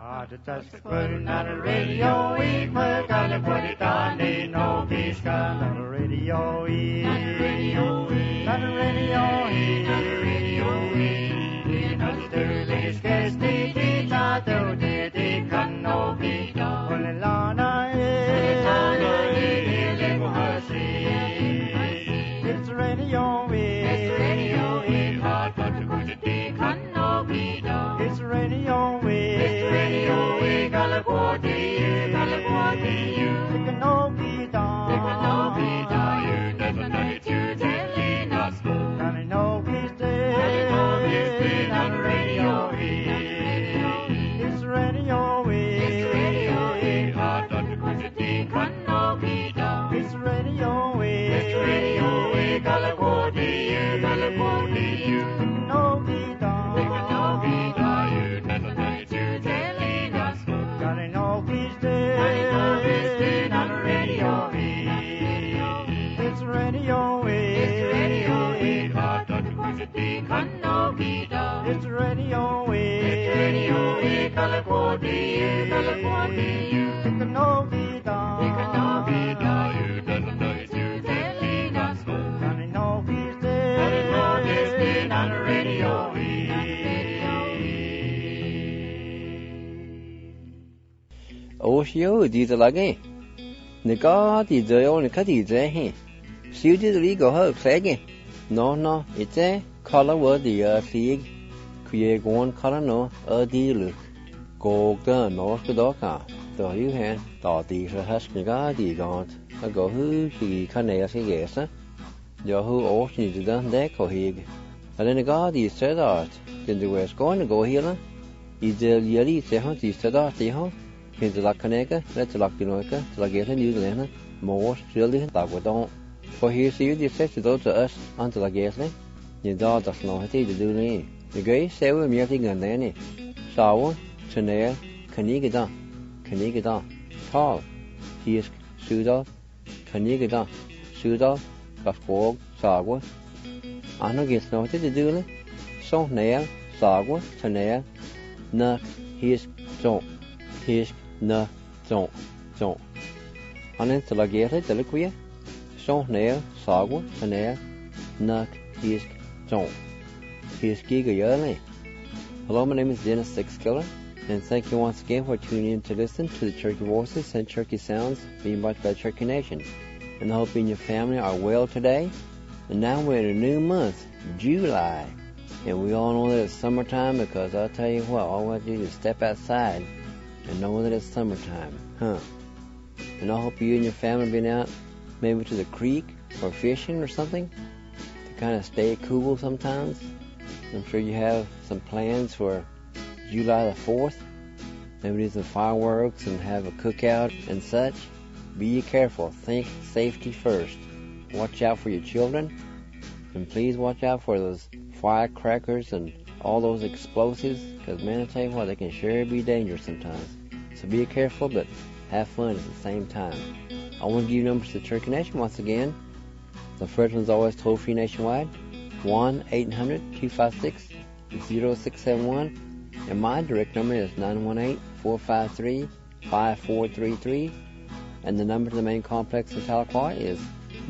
Just putting on the radio, we gotta put it on the no peace on the radio, on the radio, on the radio, on the radio, in the Sterling's case, the tato, the can no be done. When Lana is, it's radio, it's radio, hard but to put it, the can no be done. It's radio, California, it can no be done. It can no be done. You never know it, you telling us. And I know he's dead. On the radio, it's radio, it's radio. Hard not to put it, it can no be done. It's radio, California, California, it can no be done. It can no be done. You never know it, you telling us. I know he's dead. On the radio, it's radio, it's radio. Hard not to put it, it can no be done. It's radio, California, California, it can no be done. It can no be done. You never know it, you telling us. I know he's dead. I know he's dead. On the radio. Oshio di lage. Nika di zo nika di ze he. Siu di li go ho plege. No, it's a color word the fig. Kuye gon color no di lu. Go ga no skodoka. Do you han do di so has nika di got. A go hu ki kane se gesa. Yo hu oshni di dan de ko hig. And then ga di said art. Then the west going to go here. Is the yeri se han di said art di ho. Hiện tại lạc này cái, lấy từ lạc từ nói cái, từ lạc ghé thế như thế này, mua sửa đi lạc của đông. For here see you the set to those to us on từ lạc ghé thế, nhìn đó đặt nói thế để đưa này, cái ghế xe với miếng thì gần đấy này, sao, cho nên cái đó, tall, he sửa đó, cái đó, sửa đó, gặp phố sao quá, anh nói ghé nói thế để đưa này, xong này sao quá, cho nên nè, he so, he na zong anen tla gere tla kuya son ne sago ne na his zong his giga yale. Hello, my name is Dennis Sixkiller, and thank you once again for tuning in to listen to the Cherokee Voices and Cherokee Sounds being brought by Cherokee Nation. And I hope you and your family are well today. And now we're in a new month, July, and we all know that it's summertime because I'll tell you what, all we have to do is step outside and know that it's summertime, And I hope you and your family have been out, maybe to the creek or fishing or something, to kind of stay cool sometimes. I'm sure you have some plans for July the 4th, maybe do some fireworks and have a cookout and such. Be careful, think safety first. Watch out for your children, and please watch out for those firecrackers and all those explosives, because man, I tell you what, they can sure be dangerous sometimes. So be careful, but have fun at the same time. I want to give you numbers to Cherokee Nation once again. The first one's always toll-free nationwide, 1-800-256-0671. And my direct number is 918-453-5433. And the number to the main complex in Tahlequah is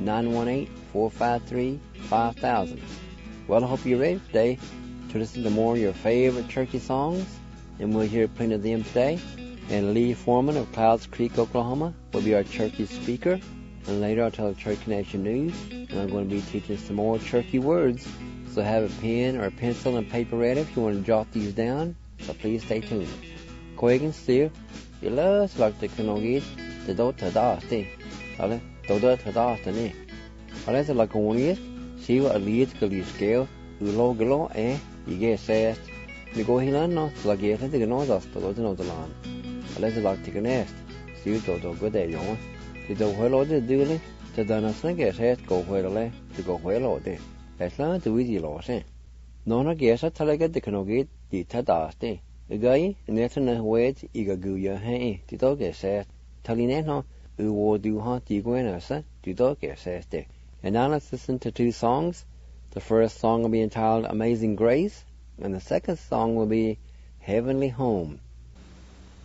918-453-5000. Well, I hope you're ready today to listen to more of your favorite Cherokee songs, and we'll hear plenty of them today. And Lee Foreman of Clouds Creek, Oklahoma, will be our Cherokee speaker, and later I'll tell the Cherokee Nation news, and I'm going to be teaching some more Cherokee words, so have a pen or a pencil and paper ready if you want to jot these down, so please stay tuned. Koigan Steer, you love like the Kanogit, the Dota Dasti, Ale, Dota Dastani. Ale, like a 1 year, see what a lead can you scale, Ulo Galo, you get sassed. You go here now, so like you think you know that's the Lord of the land. Let's like take a nest. See you to go there, you know. The whale or the duly, the dana snake head go where to go whale or there. That's not the wheezy loss, eh? No, I guess I tell I get the canogate, the tadaste. The guy, and that's in a wait, eager goo your hay, the dog is said. Telling it no, who will do hunt the guinness, the dog is says there. And now let's listen to two songs. The first song will be entitled Amazing Grace, and the second song will be Heavenly Home.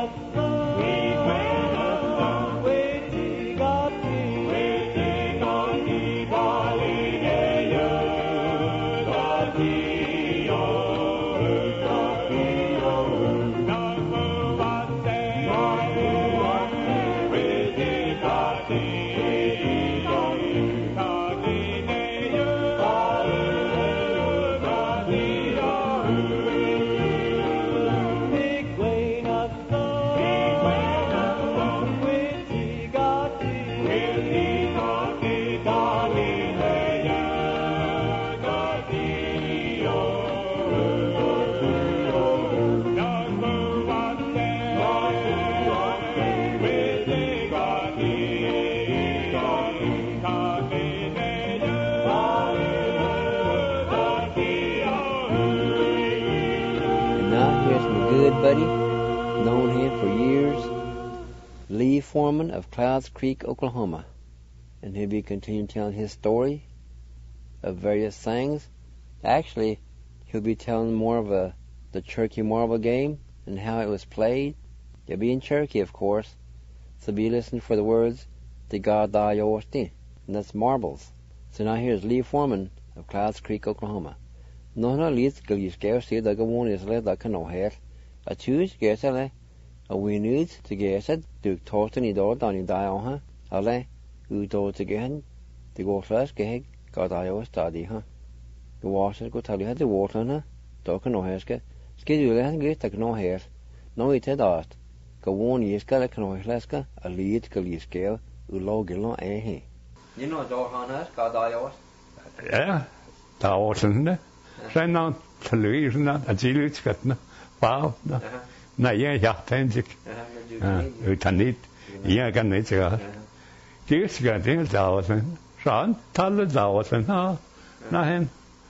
Good buddy, known him for years, Lee Foreman of Clouds Creek, Oklahoma. And he'll be continuing telling his story of various things. Actually, he'll be telling more of the Cherokee marble game and how it was played. You'll be in Cherokee, of course, so be listening for the words, "Te ga da yosti," and that's marbles. So now here's Lee Foreman of Clouds Creek, Oklahoma. No leads go you scare see the go one is let the no hair. A choose guess a we need to guess it, do Torsten I door down in die ale, who told again, to go first gag, got I always study, The water go tell you had the water, talk no hairske, schedule and get like no hair. No it had art. Go one years got a no leska, a lead go you scale, who logilon eh. You know, door hunters got I always. Yeah, that wasn't. Zijn nou televisie, dat zie je het Wow, nee, je gaat eindelijk. U kan niet, je kan niet zeggen. Eerst gaat dingen dauwen, zo'n tallen dauwen, nou hen.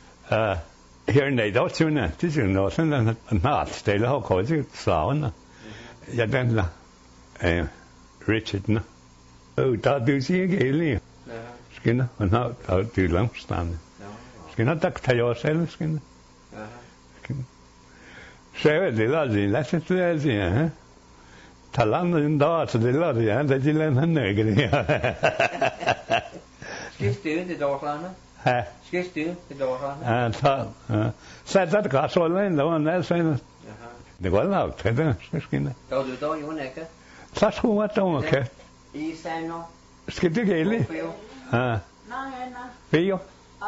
Hier in Nederland doen het is een nood en een naadstelen ook ooit zouden. Ja, dan Richard, oh, dat doet ze geen Skinner, en nou dat duurt lang staan. Skinner, dat kan je zelf skinner. Zij de laatste lessen te zien, Talan in daar te de laatste, dat je alleen negeren. Schist u de doorgaan? Schist u de doorgaan? Zij dat gaat zo alleen, dan net zijn. De wel nou, het misschien. Dat doet dan je nekken. Dat hoe wat dan ook. Is zijn nog? Schiet ik heel. Veel.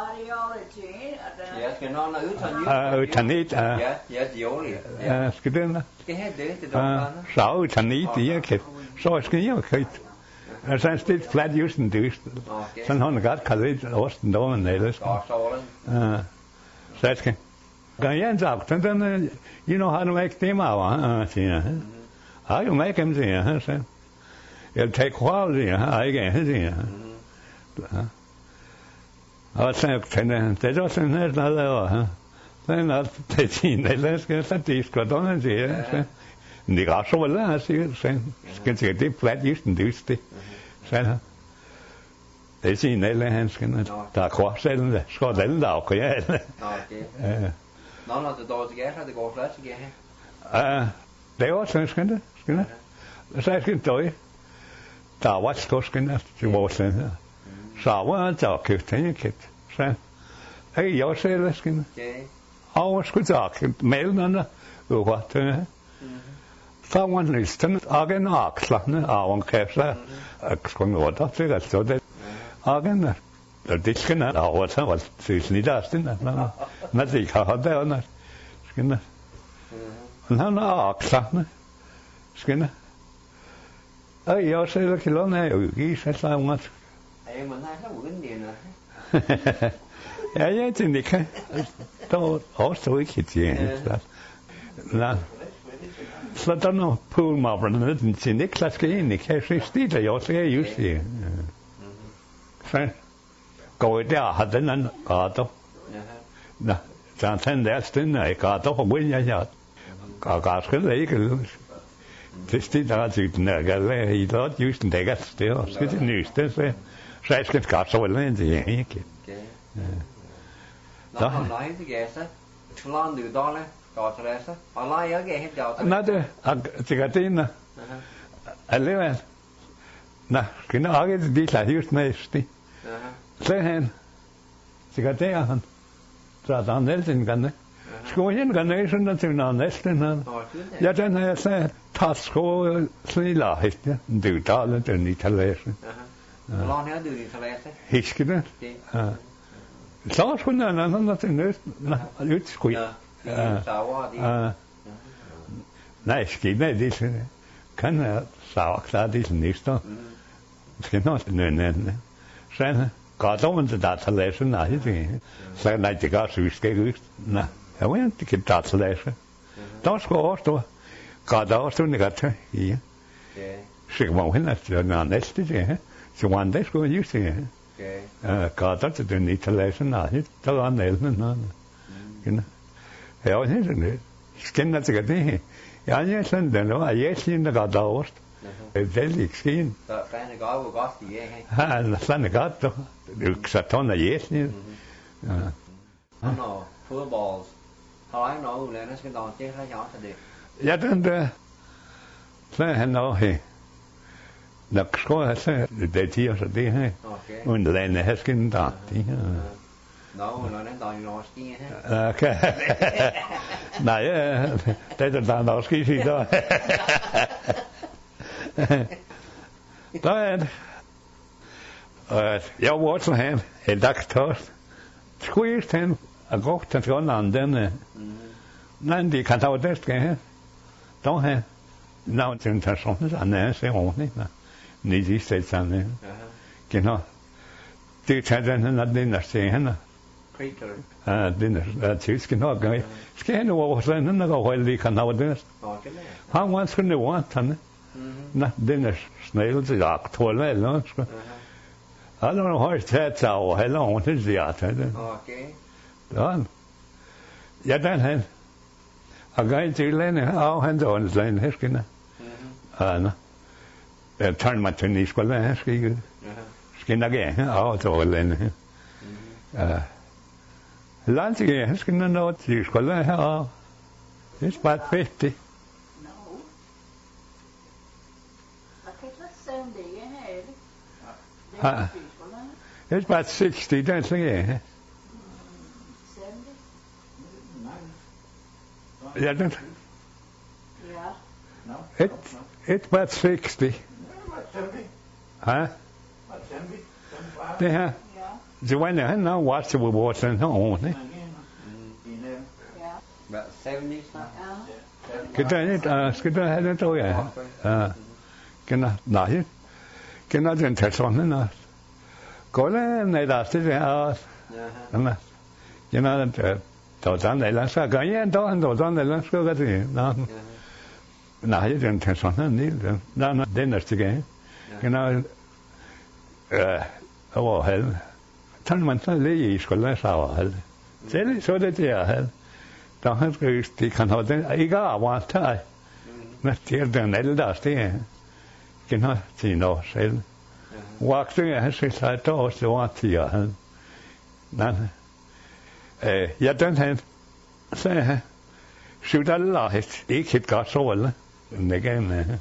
Ja, genau na Utanit. Ja, dioli. Ja, skidena. Skihede doorgaan. Zo utanit hier. Zo skien kijk. Er zijn steeds flat usen dus. Zijn han gaat kallet osten dan Nederlands. Zet je. Kan je eens ook, dan you know how to make them out, how you make them see, it'll take a while, I think det är sen här där sen att det syns det ska det ska då se det går så väl här sen ska det flat just det sen det syns det här ska där kvar sen det ska den där och ja okej någon att det går flat igen det var sen ska det så ska det där vad ska det vara sen Sawa talk tänker sen. Jag säger det skin. Ja, ska talk mellan och vad det. Someone listen again axlarna av kanske. Ska nog då det så det. Again det skin av så vad syns ni där sen. Men det har det annars. Skin. Han har axlarna. Skin. Jag säger det killarna i så så mình thấy nó buồn gì nữa. Ja, det kan. Då også ikke det. La. Så der nu pool mobber den til Niklas skal ind i kasse stiler jeg også just det. Så går der har den anden gato. Ja. Så han der stille gato på vil jeg. Gato skal ikke. Det stiler til den der galle i dag just den der sted. Skal det nyste så. Så skal det godt så vel det ikke. Nå, nej det gæster. Plan du dårligt. Godt rejse. Og nej jeg helt godt. Nej det er det Alligevel. Nå, skal jeg ikke det der just næste. Så han. Sikkert der han. Så der næsten kan. Skulle jeg ikke sådan der til næsten han. Ja, den har jeg sagt. Tasko snilla hette. Du taler den italienske. Hvor lang er du i italienske? Hisker det? Så skulle han anden der til næsten. Lidt skulle. Nej, skal det kan jeg så klart det næste. Skal nok nødvendigt. Så går der man til datalæse nej det. Så nej det går så vi skal ikke. Nej, jeg ved ikke det datalæse. Der skal også går der også negativt. Ja. Så må hen at det næste det. Så one day skulle jeg sige. Går der til den datalæse nej. Der var en anden. Ja, og det skinner til det. Ja, jeg sådan den var jeg siger der går der også. Veldig skin. Så fanden går jo godt i Ha, fanden godt då. Du så tonner jeg. Nå, fodbold. Har jeg noget lande skal der det har jeg også det. Ja, den der. Så han også her. Nok skulle jeg så det tider så det her. Okay. Og lande her skal der. Nå, når den der er jo ski her. Okay. Nej, det der der ski sig der. Der er det. Jeg var også her en dag tøst. Skulle han og gå til Grønland den. Nej, det kan tage det skal her. Der her. Nå, den tager sådan så nær så ordentligt. Nej, det stedet sådan. Genau. Det tager den der steg han. Den er tysk nok. Skal han over sådan der går lige kan have det. Han var sådan det var han. Nej, den er snæld til aktuelt eller så. Alle har taget sig over heller ordentligt det er det. Okay. Ja. Ja, den han. Og går til landet og han der online her skal. Nå. Jeg tager mig til Niskola her skal ikke. Skal nok ja, og til landet. Landsige, han skal nå til Niskola her og det er bare fedt det. It's about 60, don't you? Yeah. 70? Yeah, don't. Yeah. It's about 60. Huh? Det her. Det var han nå watch we watch den her ordentligt. About 70 Skal du have det tror jeg. Nej. Kender den til sådan noget. Går det ned der til det her. Ja. Kender den der sådan eller så gør jeg der han der sådan eller så gør det. Nej, den til sådan noget. Nej, den er stige. Kender over halv. Tager man så lige i skolen så over halv. Så det der halv. Der han skal det kan have den ikke arbejde. Men det er den ældre stige. Kender til noget selv. Waktu han skal sige der også var tider han. Nej. Ja den han sagde han. Sudallah ikke et godt så eller. Næggen.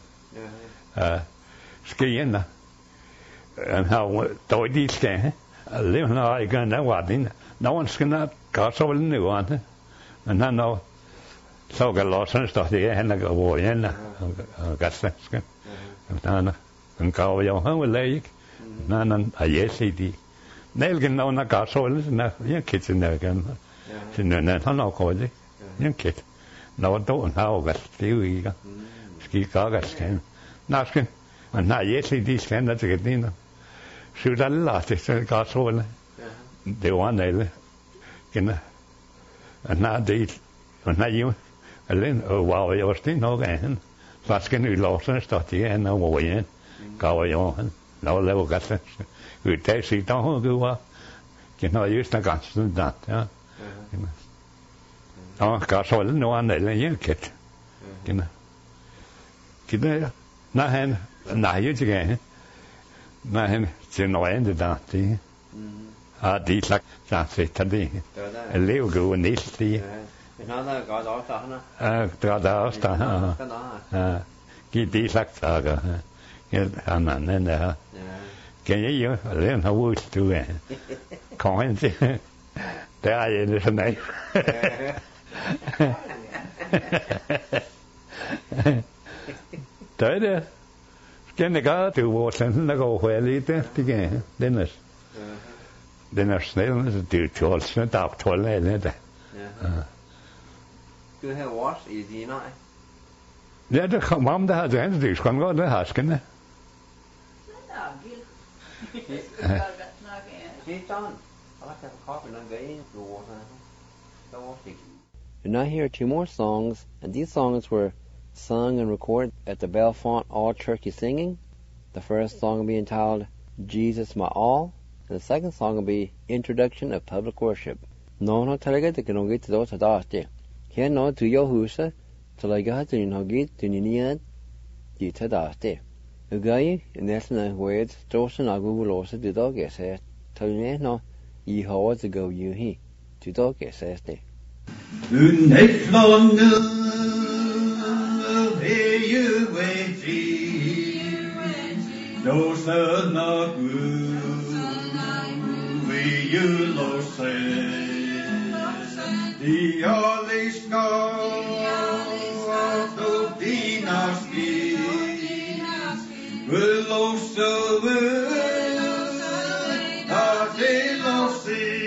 Skal igen. Han har dog de skal. Alle han har ikke noget var det. Nogen skal nok godt så eller nu han. Men han har så kan låsen stå det han er over igen. Og gasske. Han gav jo han vil ikke. Nej, jeg siger det. Nælgen når gør så eller jeg kitchen der igen. Sådan han har godt det. Jeg kit. Når du har jo gas det jo ikke. Skal gas kan. Nasken. Men nej, jeg siger det skal der til det. Så der lader det så gør så eller. Det var nælle. Kender. Nej, det nej jo. Alene wow, jeg var sten nok af han. Så skal nu låse stå det han over igen. Gav jo han. Nå laver gas. Vi tager sig der hun var. Kender just der gas der. Ja. Nå, gas så nu han eller jeg kit. Kender. Kender. Nej han. Nej jo til han. Nej han til noget andet der. Det. Det slags der fedt det. Lev gå næste det. Men han er godt også der han. Der også der. Giv det slags der. Annan än det här. Kan jag ju den har varit du är. Kan inte. Det är det för mig. Det är det. Kan det gå till vår sen det går väl lite tycker jag. Den är snäll det tåls inte att hålla det. Du har varit i dina. Ja, det kommer om det här det ska gå det här ska det. And now here are two more songs, and these songs were sung and recorded at the Belfont All Turkey Singing. The first song will be entitled Jesus My All, and the second song will be Introduction of Public Worship. No talaga de kan get to tadate. Here no to your husa, talaga to no get to niad di tadate. Ugai in essence words Johnson agulosa de dog says tone no ye how to go you he to dog says de. Uneflånne veje veti Låsarna veje låse Dialiska och dinaski Låse att det låse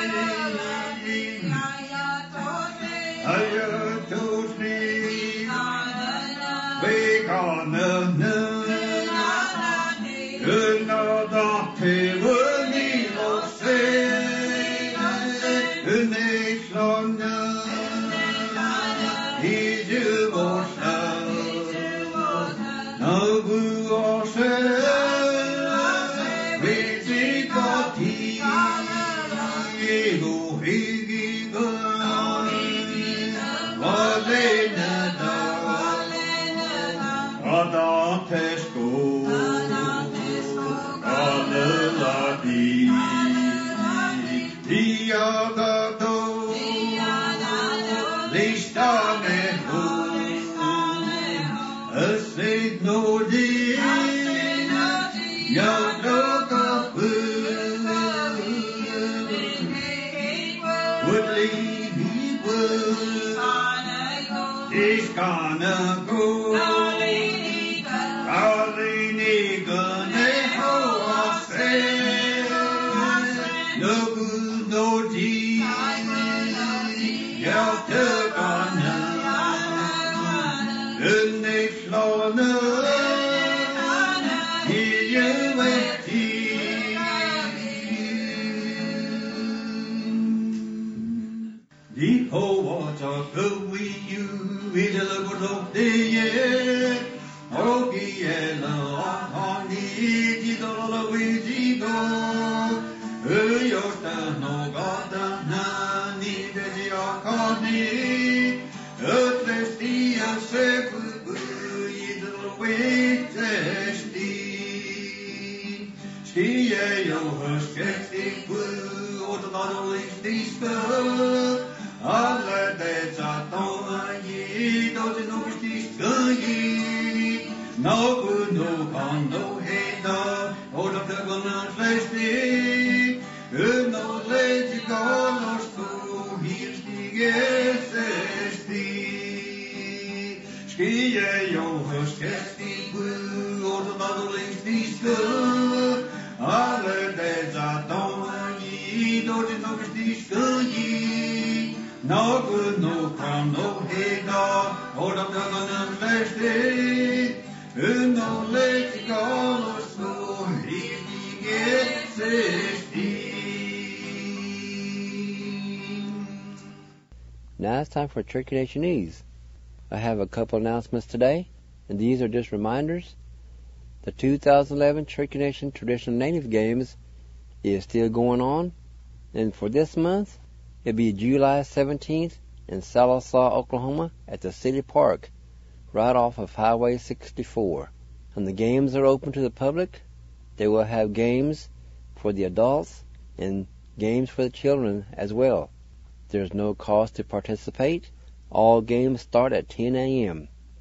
Now it's time for Turkey Nationese. I have a couple announcements today, and these are just reminders. The 2011 Turkey Nation Traditional Native Games is still going on, and for this month, it'll be July 17th in Sallisaw, Oklahoma, at the City Park, right off of Highway 64. And the games are open to the public. They will have games for the adults and games for the children as well. There's no cost to participate. All games start at 10 a.m.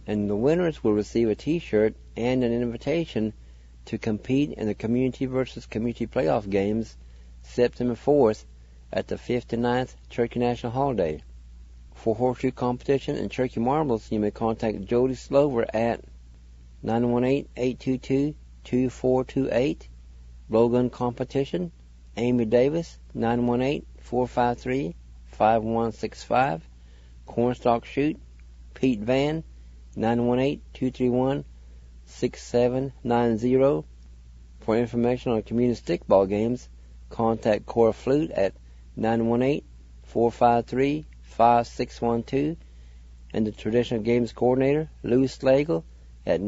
And the winners will receive a T-shirt and an invitation to compete in the Community versus Community Playoff Games September 4th at the 59th Cherokee National Holiday. For horseshoe competition and Cherokee marbles, you may contact Jody Slover at 918-822-2428. Blowgun competition, Amy Davis, 918-453-5165. Cornstalk shoot, Pete Van, 918-231-6790. For information on community stickball games, contact Cora Flute at 918-453-5612, and the Traditional Games Coordinator, Lou Slagle, at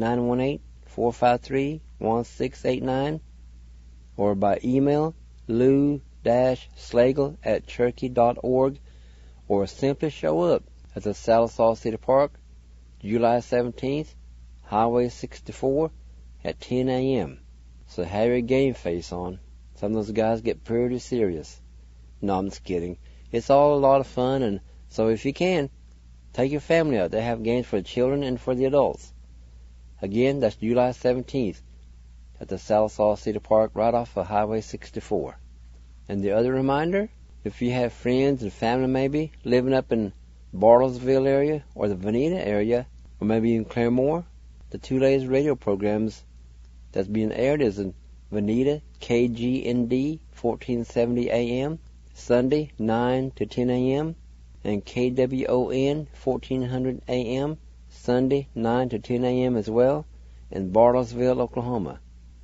918-453-1689, or by email, lou-slagle@cherokee.org, or simply show up at the Sallisaw City Park, July 17th, Highway 64, at 10 a.m. So have your game face on. Some of those guys get pretty serious. No, I'm just kidding. It's all a lot of fun, and so if you can, take your family out. They have games for the children and for the adults. Again, that's July 17th at the Sallisaw City Park right off of Highway 64. And the other reminder, if you have friends and family maybe living up in Bartlesville area or the Veneta area, or maybe in Claremore, the 2 days radio programs that's being aired is in Veneta, KGND 1470 AM, Sunday 9 to 10 a.m., and KWON 1400 AM, Sunday 9 to 10 a.m. as well, in Bartlesville, Oklahoma.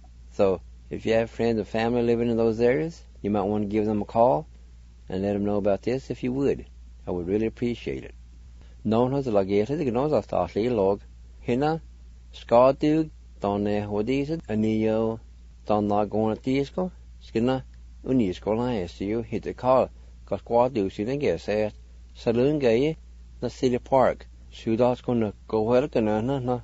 So if you have friends and family living in those areas, you might want to give them a call and let them know about this if you would. I would really appreciate it. Nónas lagéta gnós astálaí log hina scádúg don hodísid anío don lagóna tísco skina unísco laisiú hit a call got squadú sinna gesa saloon gaye na City Park Siúdás gonna gohfuil gana na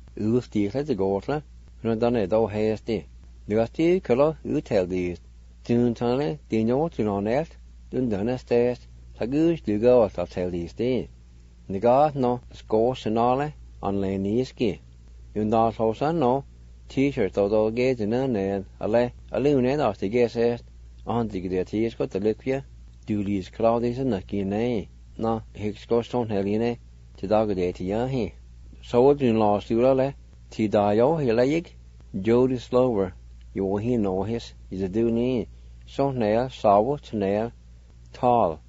ústíla de gotla na donna dó héastí. Nuastí colo úteldís dúntánle díñó túnánelt dún donna stést sagús dúgó a teldís dí. Nigá no scó sinále an le níosci. Yún dá hlósa no T-shirt dó géid in an a le a lúne ástí gésést antí go dé tíos go a lipia dúlís cládís na cíné na hic scó stón helíne tí dá go dé tí hí. So dún lásúla le tí dájó hí leig Jody Slover yó hí nóhis is a dúní sónéal sáwa tunéal tall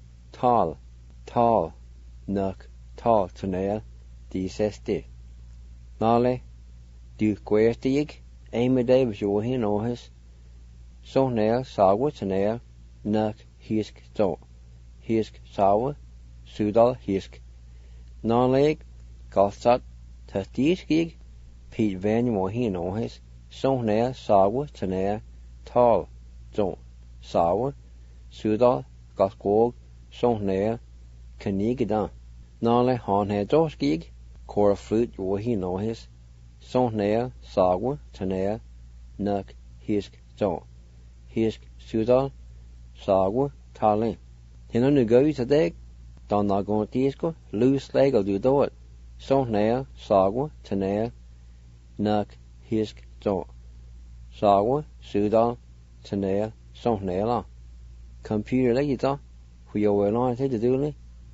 nuck tall tunéal dí sesti. Nále dú cuéirtíig Amy Davis yó hí nóhis sónéal sáwa tunéal nuck hisk tó hisk sáwa súdal hisk. Nále galsat tá tíscíig Pete Van yó hí nóhis sónéal sáwa tunéal tall tó sáwa súdal gascóg sónéal canígadán. Nále hánhe dóscíig Cora Flute yó hí nóhis sónéal sáwa tunéal nuck hisk tó hisk súdal sáwa tálin. Hina nu gauís a deg don lagón tísco Lou Slagle dú dóit sónéal sáwa tunéal nuck hisk tó sáwa súdal tunéal sónéal á. Computer le tá huió ná te dúli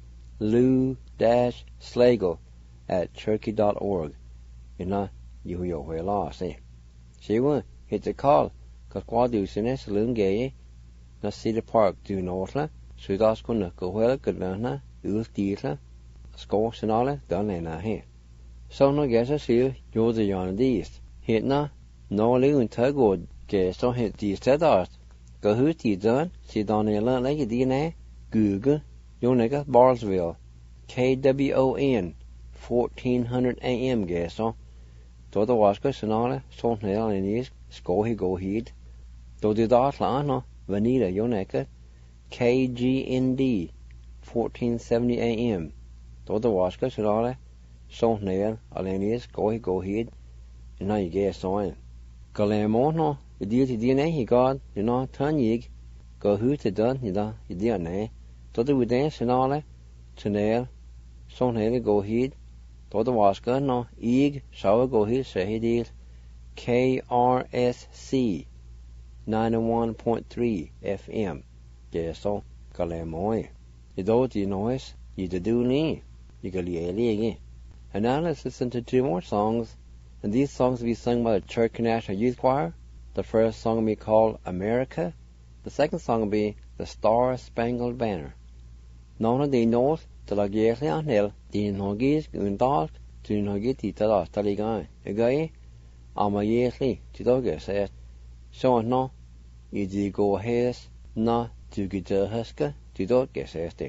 lou-slagle@cherokee.org. Ina you huió lá sé. Siwa hit a call got quadú sinne saloon gaye na City Park dú nótla súdás gona gohfuil gudlana ús díla scó sinále don na hé. So no gesa siu jóda yana díst. Hit na nó liún tagó gesa hit dísta dást. Go hútí dán si don éla leige dína Google Jónega Bartlesville KWON 1400 AM gesa. Dó da wasca sinále sónéal iníos scóhi go híd. Dó di dátla anna Veneta Jónega KGND 1470 AM. Dó da wasca sinále sónéal iníos scóhi go híd ina I gesa. Galémón no I díti dína hi gád I ná taníig go húta dun I díana. Dó da wudén sinále tunéal sónéal go híd Todo waska no ig shawa gohi shahidil KRSC 91.3 FM. Jeso kalemoy. Ido di noise, do ni, again. And now let's listen to two more songs, and these songs will be sung by the Church National Youth Choir. The first song will be called America. The second song will be The Star Spangled Banner. Nona de north to la guerre en el, di nogis un dalt, tu nogiti tala taligan. Again, ama yesli, to doge says, so no, you di go hes, na, to get the huska, to doge says de.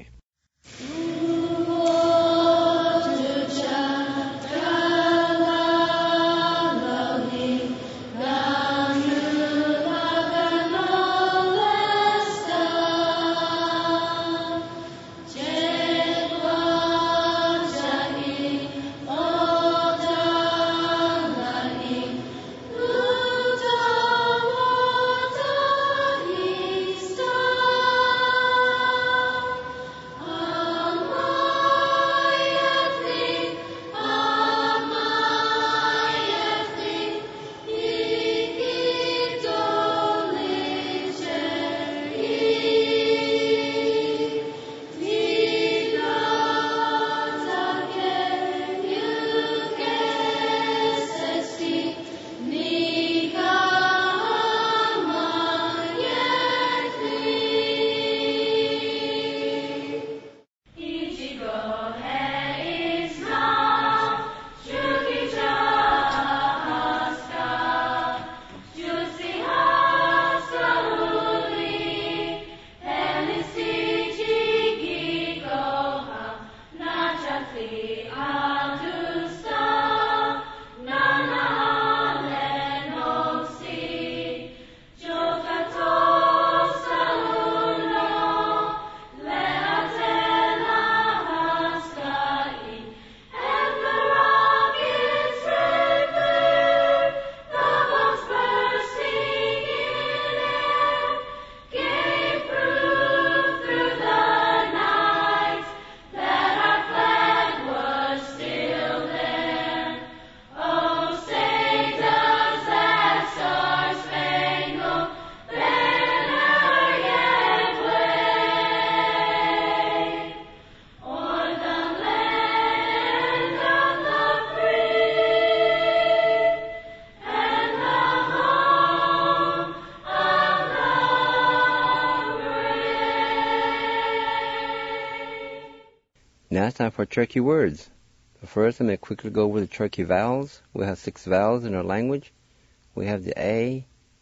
Now it's time for Cherokee words. But first, I'm going to quickly go over the Cherokee vowels. We have 6 vowels in our language. We have the A,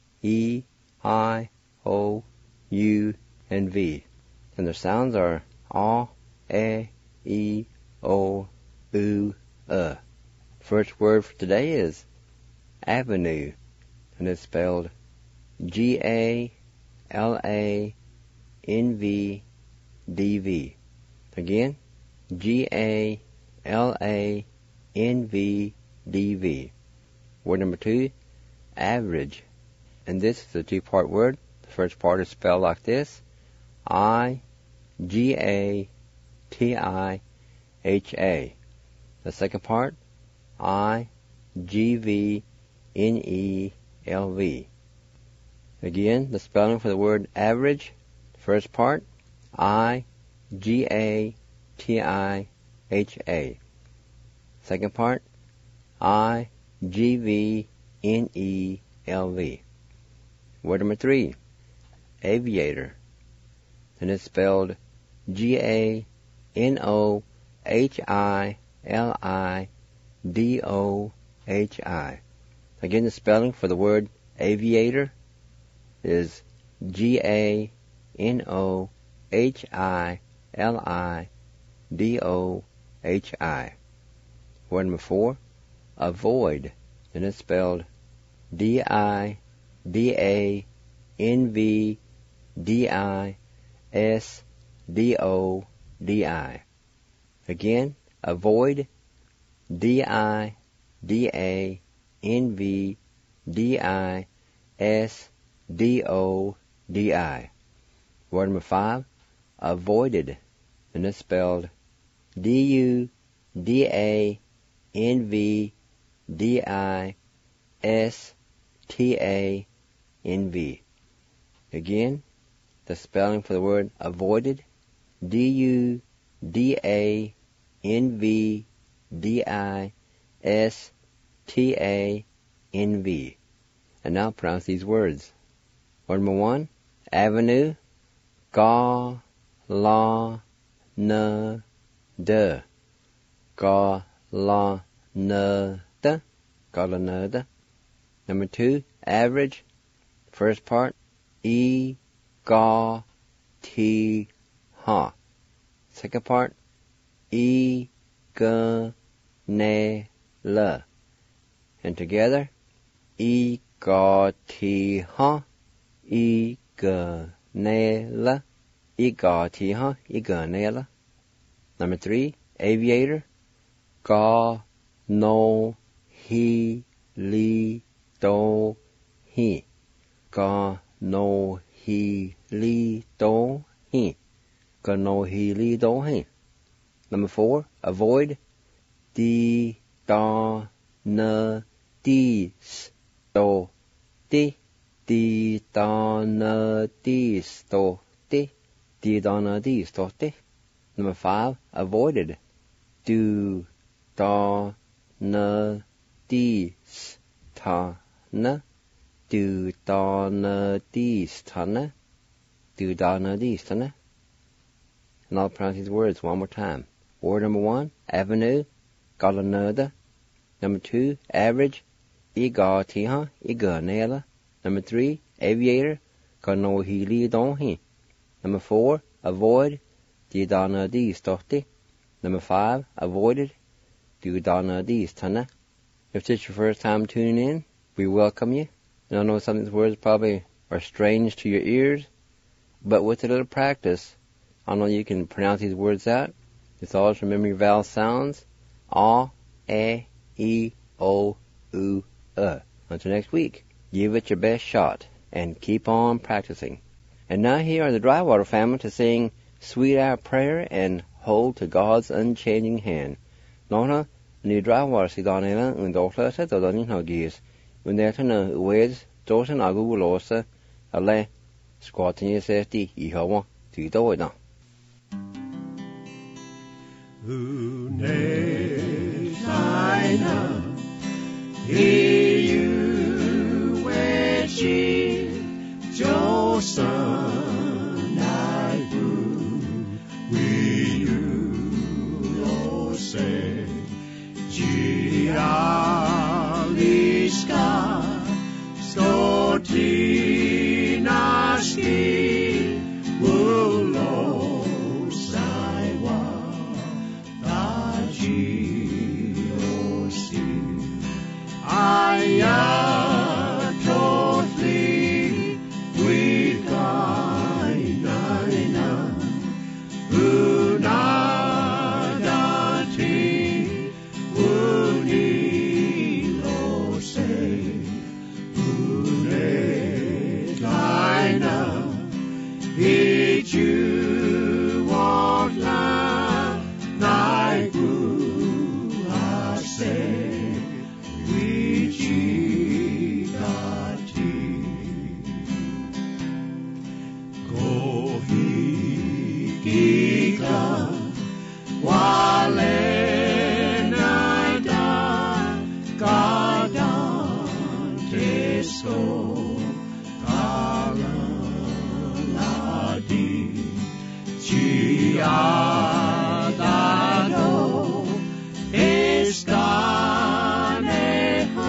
E, I, O, U, and V. And their sounds are A, E, O, U, First word for today is avenue, and it's spelled G-A-L-A-N-V-D-V. Again, G-A-L-A-N-V-D-V. Word number 2, average. And this is a 2-part word. The first part is spelled like this, I-G-A-T-I-H-A. The second part, I-G-V-N-E-L-V. Again, the spelling for the word average. First part, I-G-A-T-I-H-A. Second part, I-G-V-N-E-L-V. Word number 3, aviator. And it's spelled G-A-N-O-H-I-L-I-D-O-H-I. Again, the spelling for the word aviator is G-A-N-O-H-I-L-I-D-O-H-I. Word number 4, avoid. And it's spelled D-I-D-A-N-V-D-I-S-D-O-D-I. Again, avoid, D-I-D-A-N-V-D-I-S-D-O-D-I. Word number 5, avoided. And it's spelled D-U-D-A-I-D-E-D. D-I-S-T-A-N-V. Again, the spelling for the word avoided, D-U-D-A-N-V-D-I-S-T-A-N-V. And now pronounce these words. Word number 1, avenue, ga-la-na-da. Ga-la-na-da. Ga-la-na-da. Number 2, average. First part, E-ga-ti-ha. Second part, E-ga-ne-la. And together, E-ga-ti-ha, E-ga-ne-la, E-ga-ti-ha, E-ga-ne-la. Number 3, aviator, Ga-no-hi-li-do-hi. Ga-no-hi-li-do-hi. Ga-no-hi-li-do-hi. Number 4, avoid, Di-da-na-dis-do-di. Di-da-na-dis-do-di. Di-da-na-dis-do-di. Number 5, avoided, Do-da-na-dis-ta-na. Do-da-na-dis-ta-na. Do-da-na-dis-ta-na. And I'll pronounce these words one more time. Word number 1, avenue, ga-la-na-da. Number 2, average, E-ga-ti-ha, E-ga-ne-la. Number 3, aviator, ga-no-hi-li-do-hi. Number 4, avoid, Di-da-na-dis-do-di. Number 5, avoided, Do-da-na-dis-ta-na. If this is your first time tuning in, we welcome you. And I know some of these words probably are strange to your ears, but with a little practice, I know you can pronounce these words out. It's always remember your vowel sounds. A, E, I, O, U, E. Until next week, give it your best shot and keep on practicing. And now here are the Drywater family to sing Sweet Hour Prayer and Hold to God's Unchanging Hand. Nona, ni Drywater si danela un dohla sa dodanin hogis. When they're to know ways, dosen agu losa, ale, squatting your safety, Yehovah, to do it now. Unezaina, you wechi, Josan, I we you say, Gialiska, Stotinaski, Wulo, Saiwa, Tajiosi, Ayatotli, Wikainaina, Unadati, Unilose, Unekaina, Ichu Wotla, Naiku, Ase, Wichikati, Kohikika, Walenada, Kadanteso, Kalaladi, Chiadado, Estaneho,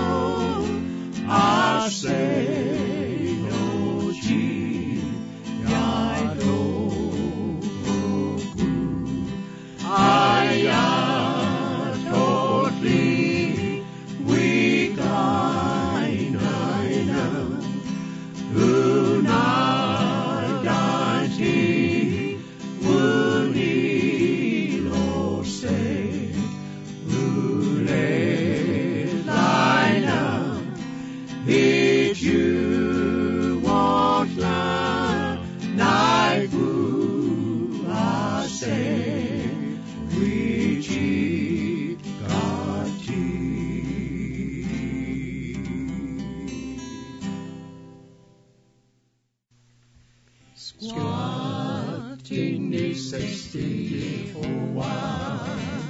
Asenochi, Yado, Ayatotli, Wikainaina, Unadati, Wuni, Skjatini sesti Jehova.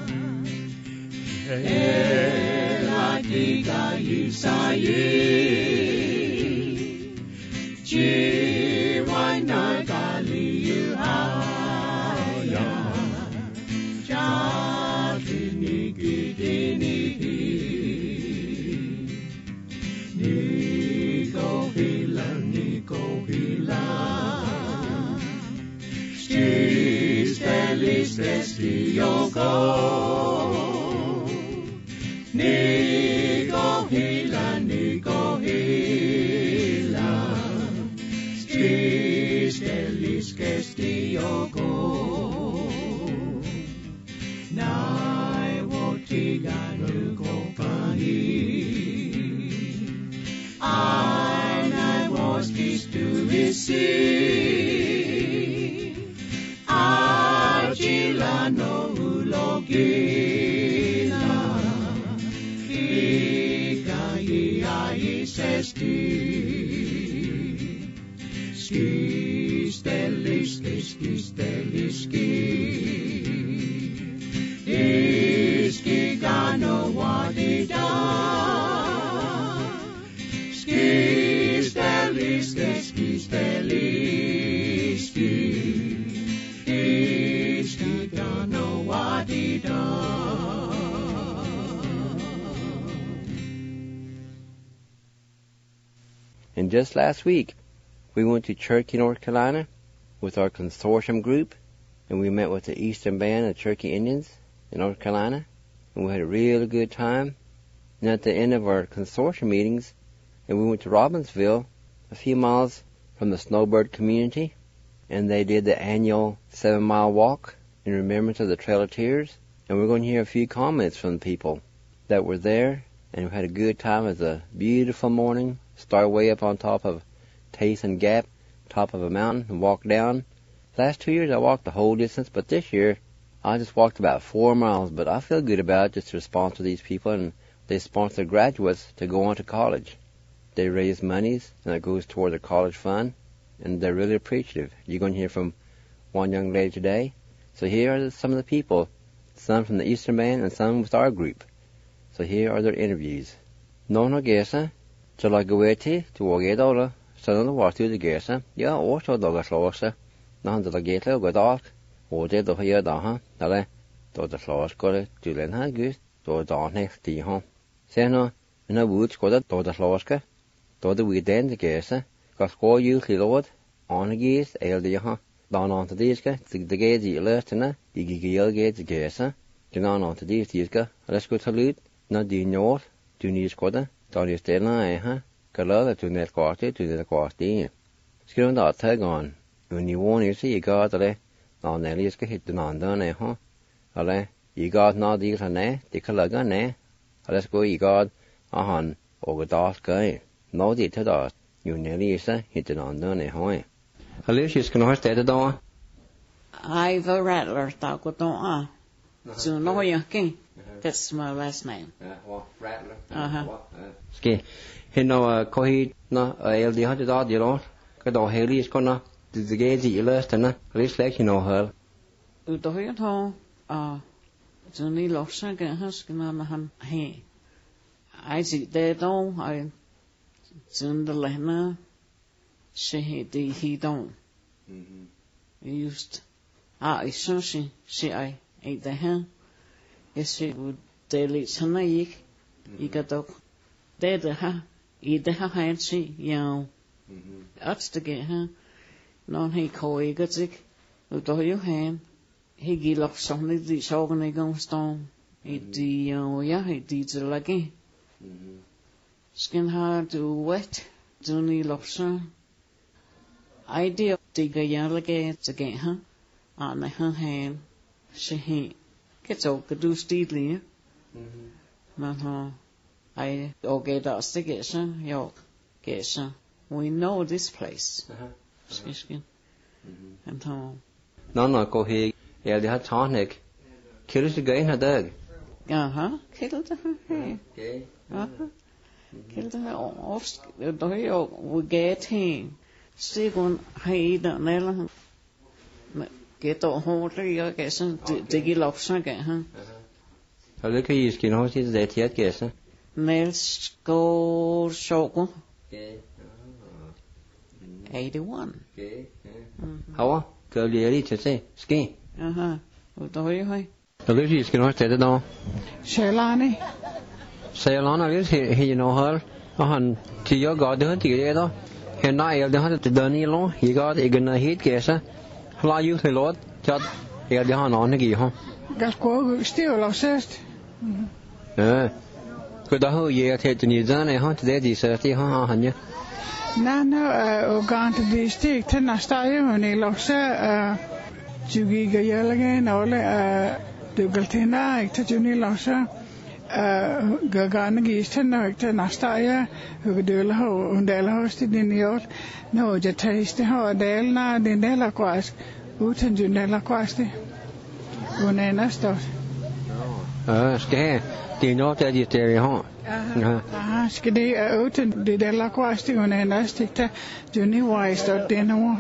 Ela diga Isaie. Jiwa nagali haya. Jatini gidini. Nico hila. Stilis Diogo. Nico hila. Stilis Diogo. Nai wotiga nuko pahi. I was peace to receive. Agila no ulogila. Ika ia sesti. Iski gano wadida. And just last week, we went to Cherokee, North Carolina with our consortium group, and we met with the Eastern Band of Cherokee Indians in North Carolina, and we had a really good time. And at the end of our consortium meetings, and we went to Robbinsville, a few miles from the Snowbird community, and they did the annual 7-mile walk in remembrance of the Trail of Tears. And we're going to hear a few comments from the people that were there, and we had a good time. It was a beautiful morning. Started way up on top of Tayson Gap, top of a mountain, and walked down. Last 2 years I walked the whole distance, but this year I just walked about 4 miles. But I feel good about it, just to sponsor these people, and they sponsor graduates to go on to college. They raise monies, and it goes toward their college fund, and they're really appreciative. You're going to hear from one young lady today. So here are some of the people, some from the Eastern Band and some with our group. So here are their interviews. Nono Gesa, Chalagaweti, Tuogedola, Son of the Watu the Gesa, Ya Orto Dogaslosa, Nan de la Geta, Godak, Ode do Hiadaha, Dale, Do the Floss Gole, Julian Hagus, Do Donne, Dihon. Seno, in a woods, Goda, Do the Flosska, Do the Weeden the Gesa, Gasco you Lord, on a geese, Eldiha, Don on to Diska, the Gage Lertina, the Gigil Gage Gesa, Janan on to Diska, let's go to Lut, not the North, Tunis Goda, Donny Stella, Kalala to Net Quarty to the Quarty. Skirm that tag on, when you want you see you got a on the Liska hit the non done, Ale, you got not these and eh, the Kalaga ne, let's go you got a hun, or a dark guy. No, the Tadas, you nearly hit the non done, hoy. Alicia's can host at the door. I've a rattler, talk with no so no you can. That's my last name. Rattler. Ski. He no cohi no LD 100 odd you know. Cái Haley is gonna the gauge you last and at least like you know her. U do you know so ni lo sang cái has cái nó han he. I see they don't I soon the lena she he don't. Used I so she I ate the hand. Yes, she would daily Sanaik. You got up there, the ha, eat the ha, and she, yow. That's the gate, huh? Non he call a good sick. Look to your hand. He give up something the show when they go stone. It the, yeah, he did the lucky. Skin hard to wet, Johnny lobster. Idea dig a yell again, huh? On the hand, she he. Cái chỗ cái đu steadily, mà họ, I okay that's the gestion, yo, gestion. We know this place. Skin, and how. No, go he, yeah, they had tonic. Kill the guy in a dog. Killed her. Killed her off. We get him. Sigun haida nela. Geto holy ya kesa digi loksa ke ha. Alle kan I skin hos det der tiat gæsa. Nels go shoko. 81. Hawa, gør lige lidt til se. Ski. Aha. Utoy hoy. Alle kan I skin hos det der. Shalani. Sejlerne lidt he no hal. Og han tiger godt det tiger der. Han nej det har det dønne lo. I godt ikke når hit gæsa. Hala jo til lot. Chat. Jeg det har nogen gi ha. Gasko stiv loksest. Ja. Ku da ho ye til den idane ha til det de så det ha han ja. Nana ogant district na stayo ni loksa jugi gayalage nole dugaltina ekta juni loksa gagana gistan na ekta nastaya hugdul ho undel hosti din yot no jataiste ho del na din dela kwas utan junela kwasti unena stot Skal det er noget der de der ha. Aha, skal det uten det der la kwasti unena stikta juni wise dot deno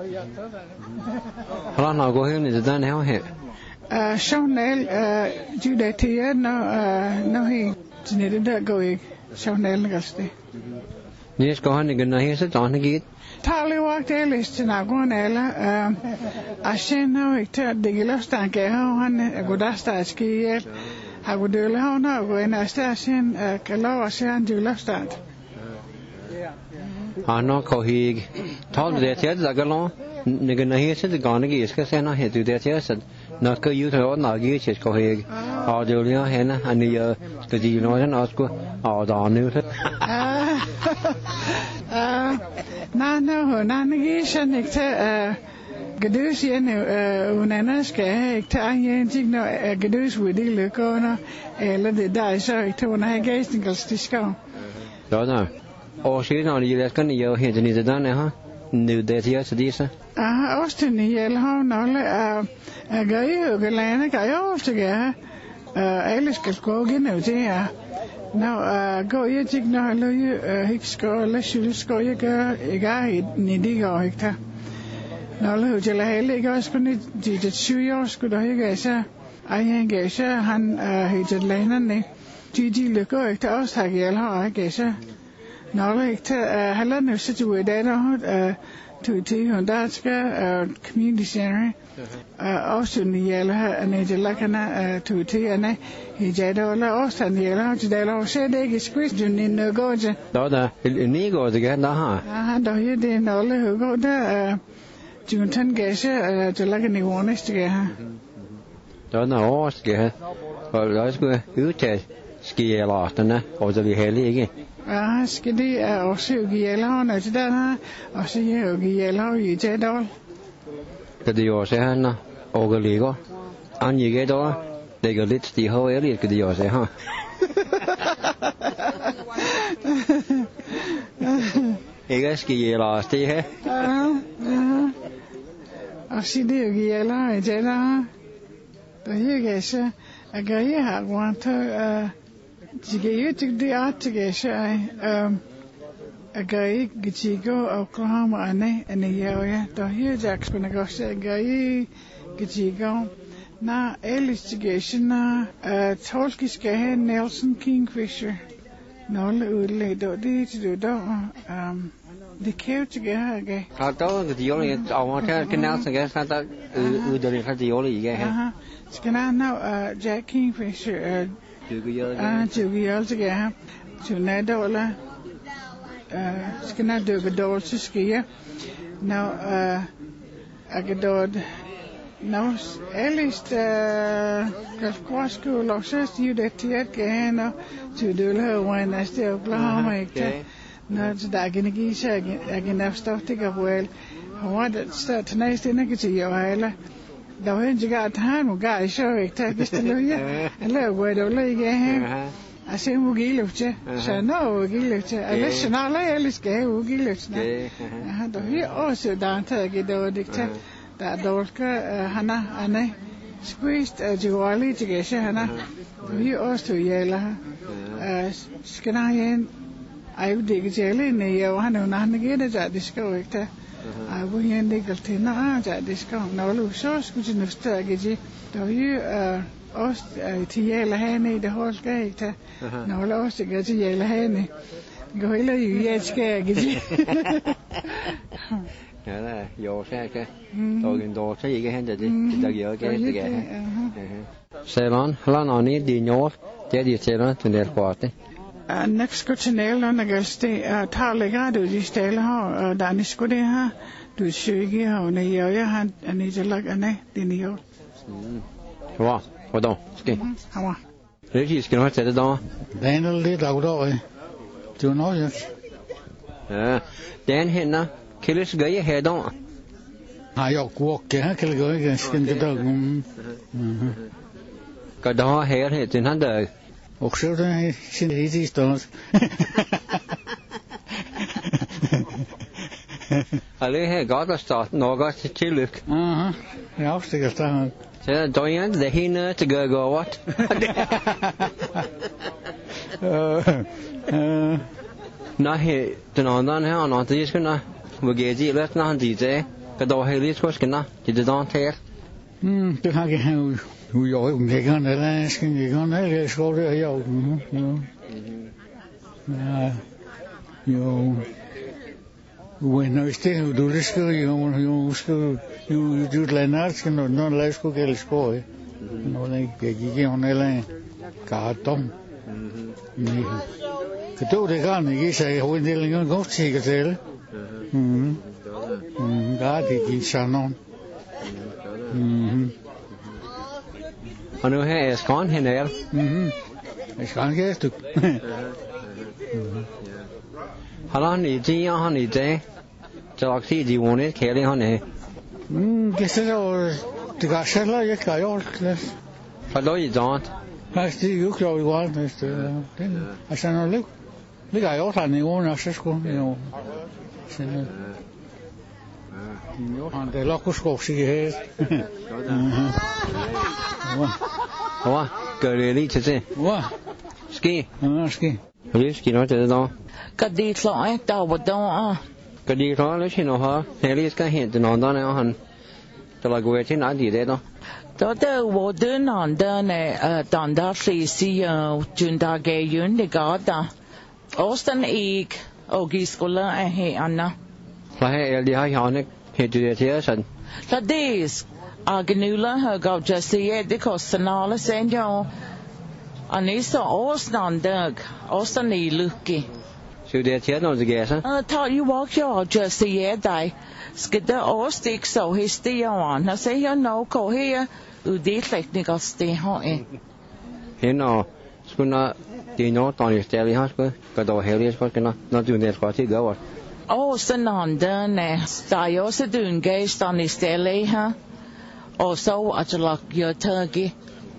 Hala na gå hen til den her. Chanel judatia no he snitted der go ik Chanel gaste Ni skal han ikke når her så der gik. Tali walk der list na gonela ashen no ikta digilo stanke han godasta skiel ha godele ha na go en astashen kalo ashen digilo stat Han nok ko hig. Tal det til der galon. Ni når her så det gange gik skal se når her du det til så når kan jo til at når gik til ko hig. Og det jo henne han jo skal de noget han også og der nu så. Na gishan ikta gadus yen unana ska ikta yen tigno gadus widi lekona eller det der så ikta una gæstningstiskau. Ja. Og så når de skal jo hen til det der ha. Nu det her så det så. Austin i Elhavn gaio galane gaio ofte alle skal gå igen til her. Gå jeg tigno hallo hiksko la shulsko jeg gør ikke ni det går ikke der. Nå lo til hele ikke også kun det 20 år skulle der ikke så han gav så han hedder Lennon de lukker ikke der også har jeg har ikke så. Nå ikke heller nu så du det der til Hondatska community center også ni eller det lakana til ane hijadola også ni eller til der også det ikke squeeze du ni no gå til Der ni går det gerne der har. Der er det nolle gå der Juntan gæse til lakani honest her. Der er også skal og jeg skulle udtage skielasterne og så vi heller ikke. Skal det også gælder til den her og så jo gælder i Tedal. Det er jo også han og ligger. Han ikke der. Det går lidt stig højere det kan de også ha. Ikke skielast det her. Og så det jo gælder i Tedal. Der er jo så at jeg har want de gav til det artige agai gitigo Oklahoma ane ya to here jacks when I go say agai gitigo na investigation Tolki skal have Nelson Kingfisher nogle udledte det til det det kan til agai Har der det jo ikke over til Nelson gas der uddeling har det jo ikke her. Skal Jack Kingfisher Jugi altogether to Nadola Skina Dugadol to skier. Now Agadod now Elist Galquasco Loxest you that yet Gahana to do her when I stay Oklahoma. Now it's Daganagisa again have stuff to go well. I want to start tonight in a to your island. Der var ikke godt han og gav så ikke tak til løje. Eller hvad der ligger her. Jeg ser mugilufte. Så nå mugilufte. Eller snarere eller skal mugilufte. Ja, der er også der tager det dikta. Der dolka han squeezed jewelry til gæse han. Vi også to jæler. Skal han I've dig jelly in the Yohana Nagina at disco victor. I will end the Galtina at disco. No, Lusos, which in the Staggy. Do you, Tiela Henny, the horse gate? No, lost to get Yella Henny. Go here, you yet skaggy. Là vô xe cái tôi gần đồ xe gì cái hết rồi đi giờ giờ cái xe lon nó ní đi nhót cái đi xe lon từ đây qua thế next go to nail on the stay talega do you stay ha danish go de ha do shigi ha ne yo ya han ani jalak ane din yo wow hold on ski ha đấy thì cái nó sẽ tới đó Daniel đi đâu rồi chưa nói vậy Dan hiện na Killis gaya head on. I walk here, kill go against the dog. Got the hair hit in under. Oxford, seen easy stones. I lay here got a start, no got to chill look. The obstacles down. So, Doyan, the hinner to go what? Not here, to know on here, not this gonna. Vừa ghé gì lết nó gì thế cái đồ hay lít có cái nào thì được đón thế tôi hay cái hùi giỏi cũng thế con này là cái gì con này cái số đấy giàu nhiều when I stay who do this go you do Leonard cái nó lấy số cái số ấy nó lấy cái con này là cả tông cái chỗ đấy con này cái xe hồi này là nó có gì cái thế đã thì chỉ sao non anh nói hay con hay nào con cái tụt hắn đi gì hắn đi thế cho khi đi muốn ấy khéo đi hắn này cái gì đó thì cả sẽ là cái rồi phải đối gì đó cái gì cũng rồi quan thế à sao nó lấy cái rồi là này nó sẽ không nhiều Ante la kuskoksi hết. Wow, cái gì thế? Wow, ski. Ski. Rồi ski nó tới đó. Cái đi lại tàu bật đó cái đi đó lấy xin nó hả? Thế là cái hiện từ nó đó này hắn. Cho là quay trên nào đi đấy đó. Đó là vô đơn nón đó này đàn đó xì chuyên gia gây yun để có đó. Austin Egg, Ogi Scholar hay Anna. Là hay đi hay họ này hiện từ thế sân. Là this Aganula her go Jesse de Costanala Senjo. Anisa Austin Doug, Austin E Lucky. Sự để thế nó gì vậy? Thought you walk your Jesse day. Skidda Austik so his stay on. Now say you know co here. Udi technical stay home. Hiện nó Skuna đi nó toàn là stay hot cái đồ helios có cái nó dùng để có thể gỡ vào. Sananda nè, tayo sa dun guys on is tele ha. Also achalak your turkey.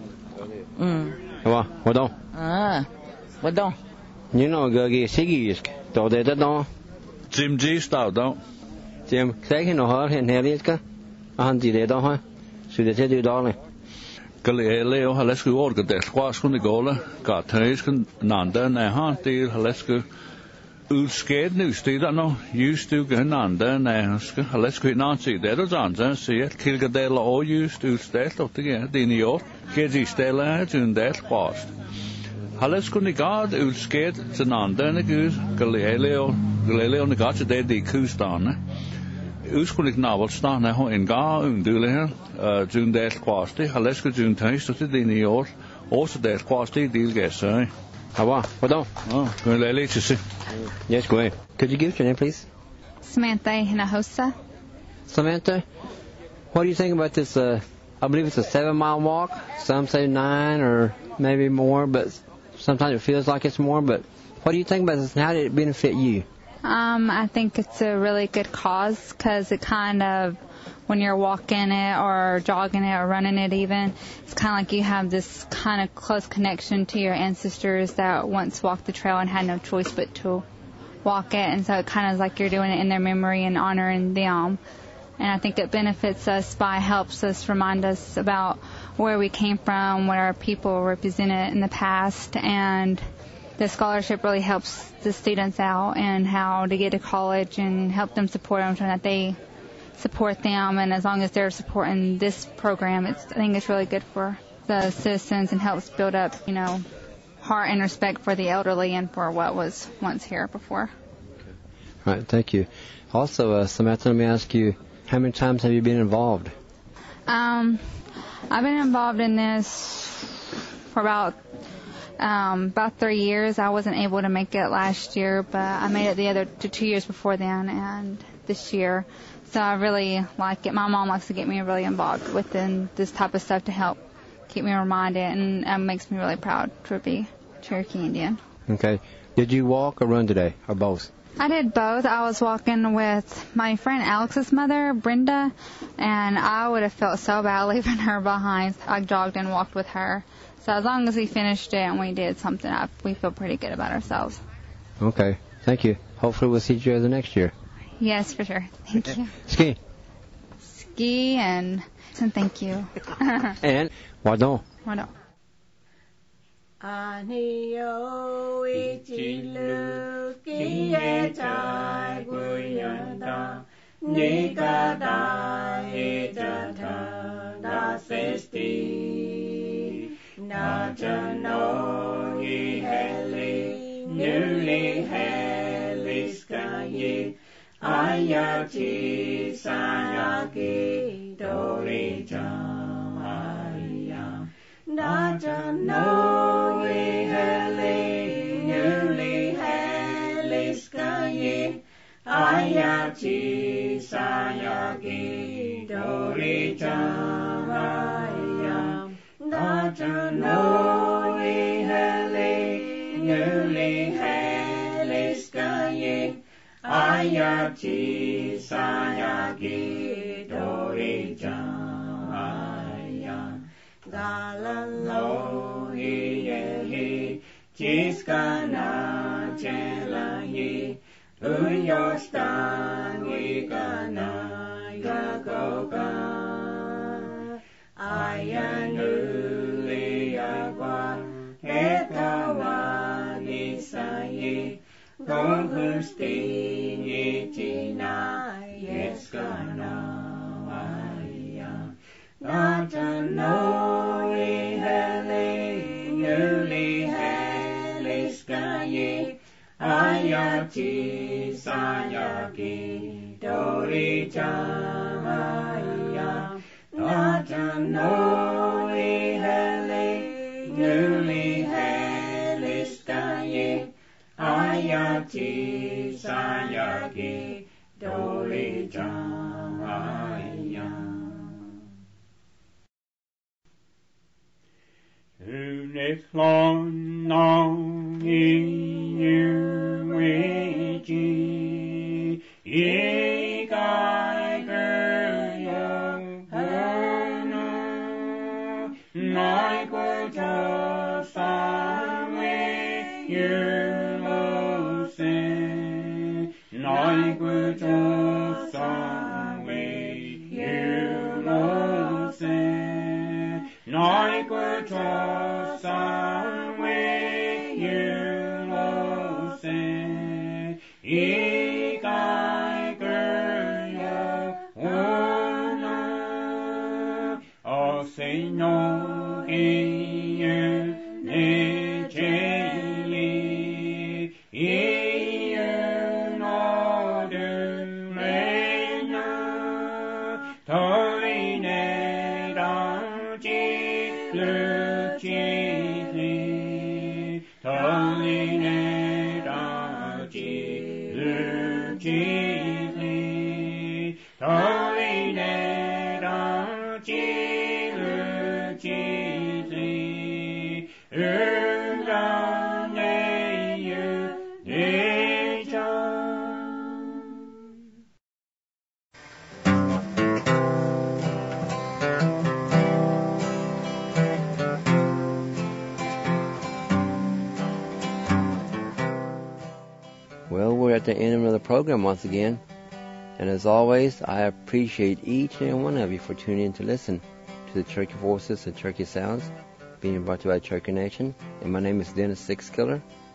Wow, hold on. What on? You know cái gì đồ để đó. Jim G style đó. Jim, cái nó hở hiện helios cái. Anh gì để đó ha. Sự để thế đó này. Cái leo hay là cái ord cái để qua xuống đi gọi là cả thế cái nanda này ha thì hay là cái Ulsked nu stida no used to go nanda na let's go nancy there those answer see it kilgadela all used to stay up to get in your kezi stella tun that past Halles kun igad ulsked to nanda na gus galileo na gat de de kustan uskun navel stan na ho in ga undule her tun that past halles go tun taste to de in your also that past deal guess How what on? Going to let you see. Yes, go ahead. Could you give us your name, please? Samantha Hinojosa. Samantha, what do you think about this? I believe it's a 7-mile walk. Some say 9 or maybe more, but sometimes it feels like it's more. But what do you think about this, and how did it benefit you? I think it's a really good cause because it kind of, when you're walking it or jogging it or running it even, it's kind of like you have this kind of close connection to your ancestors that once walked the trail and had no choice but to walk it. And so it kind of is like you're doing it in their memory and honoring them. And I think it benefits us helps us remind us about where we came from, what our people represented in the past, and the scholarship really helps the students out and how to get to college and help them support them so that they support them. And as long as they're supporting this program, I think it's really good for the citizens and helps build up, heart and respect for the elderly and for what was once here before. All right, thank you. Also, Samantha, let me ask you, how many times have you been involved? I've been involved in this for about 3 years. I wasn't able to make it last year, but I made it the other 2 years before then and this year. So I really like it. My mom likes to get me really involved within this type of stuff to help keep me reminded, and it makes me really proud to be Cherokee Indian. Okay. Did you walk or run today, or both? I did both. I was walking with my friend Alex's mother, Brenda, and I would have felt so bad leaving her behind. I jogged and walked with her. So as long as we finished it and we did something up, we feel pretty good about ourselves. Okay. Thank you. Hopefully we'll see you together next year. Yes, for sure. Thank you. Ski. Ski and thank you. And Wadon. Wadon. Anio ichilu kiye chai guyanda nikada ejata da sesti najano iheli newly heli skayi ayachi sayaki dori jamaya najano iheli newly heli skayi ayachi sayaki dori jamaya najano iheli newly heli skayi ayachi sayaki dori jamaya galalo hiyehi jiskana chelahi uyostani gana yagoga ayanuli agua etawani sayi Gohustini tina yeskana maya Natano iheli newly heli skayi Ayachi sayaki dori jamaya Natano iheli newly heli skayi Ayachi sayaki dori jamaya. Uniflon nong inuiji ikai geryo hana naikuto samwe Well, we're at the end of the program once again. And as always, I appreciate each and one of you for tuning in to listen to the Cherokee Voices and Cherokee Sounds being brought to you by Cherokee Nation. And my name is Dennis Sixkiller.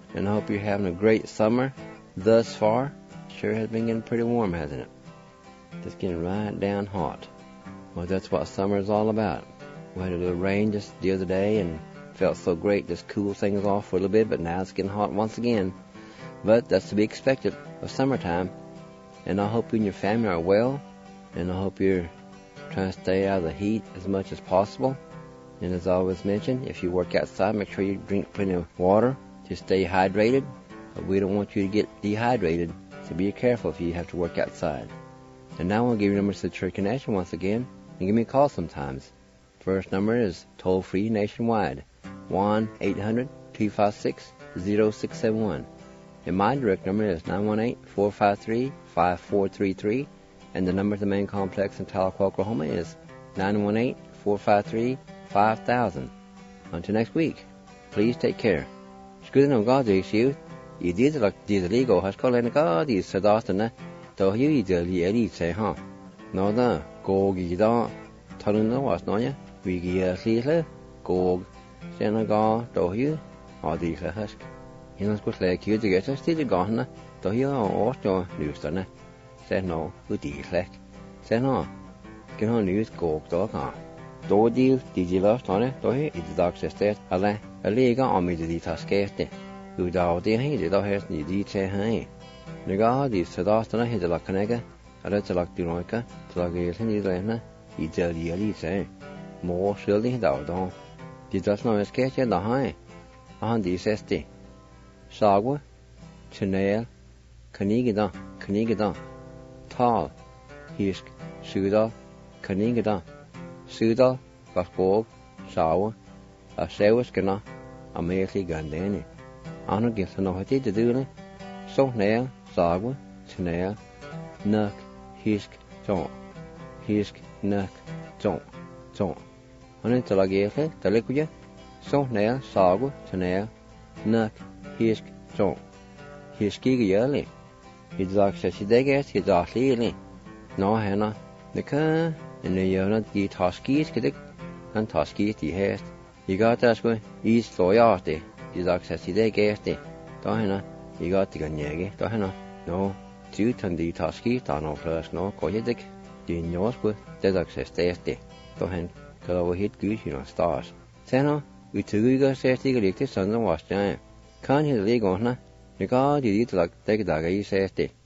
And I hope you're having a great summer thus far. Sure has been getting pretty warm, hasn't it? Just getting right down hot. Well, that's what summer is all about. We had a little rain just the other day and felt so great, just cool things off for a little bit, but now it's getting hot once again. But that's to be expected of summertime. And I hope you and your family are well, and I hope you're trying to stay out of the heat as much as possible. And as I always mention, if you work outside, make sure you drink plenty of water to stay hydrated. But we don't want you to get dehydrated, so be careful if you have to work outside. And now I'll give you numbers to the Church Connection once again, and give me a call sometimes. First number is toll-free nationwide, 1-800-256-0671. And my direct number is 918-453-5433, and the number to the main complex in Tahlequah, Oklahoma is 918-453-5000. Until next week, please take care. Scusa non God is you. You did like the legal has called and God is said often. So you either the say, huh? No, the go gida, telling the was no ya. We gear sealer, go, Senegal, do you, or the husk. You know, good like you to get us to the gardener, do you or your news done? Said no, who did like? Said no, can on news go dog on. Do deal, did you last on it? Do you? It's the dog says, a lega on me the taskete. Who doubt the hay, the dog has the detail hay. The God is the last and I hit the Lacanega, I let the Lactironica, to la Gale in the Lena, he tell the Elise. More surely doubt on. Did that not sketch in the high? On the sesti. Sagwa, Chanel, Canigida, Tal, Hisk, Suda, Canigida, Suda, Gaspog, Sawa, a Sewskana, a Merely Gandani. Anna gives a no to do it. So nail, Sagwa, Chanel, Nuck, Hisk, John, Hisk, Nuck, John. On into la Gale, the liquid, so nail, Sagwa, Chanel, Nuck, Hisk, John. Hiski yearly. His dog says he gets his awfully. No, Hannah, the car, and the year the Toskies, kidik, and Toskies the haste. You got that way, he's loyalty. His dog says he gets it. Dohana, you got the Ganyagi, Dohana. No, two ton the Toskies, Donald first, no, Koyadik. The North with the dog says tasty. Dohan, got over hit goose, you know, stars. Seno, we took you guys say the elected sons and wash giant. Can't hear the leg on her. The God you eat like take a dog, you say,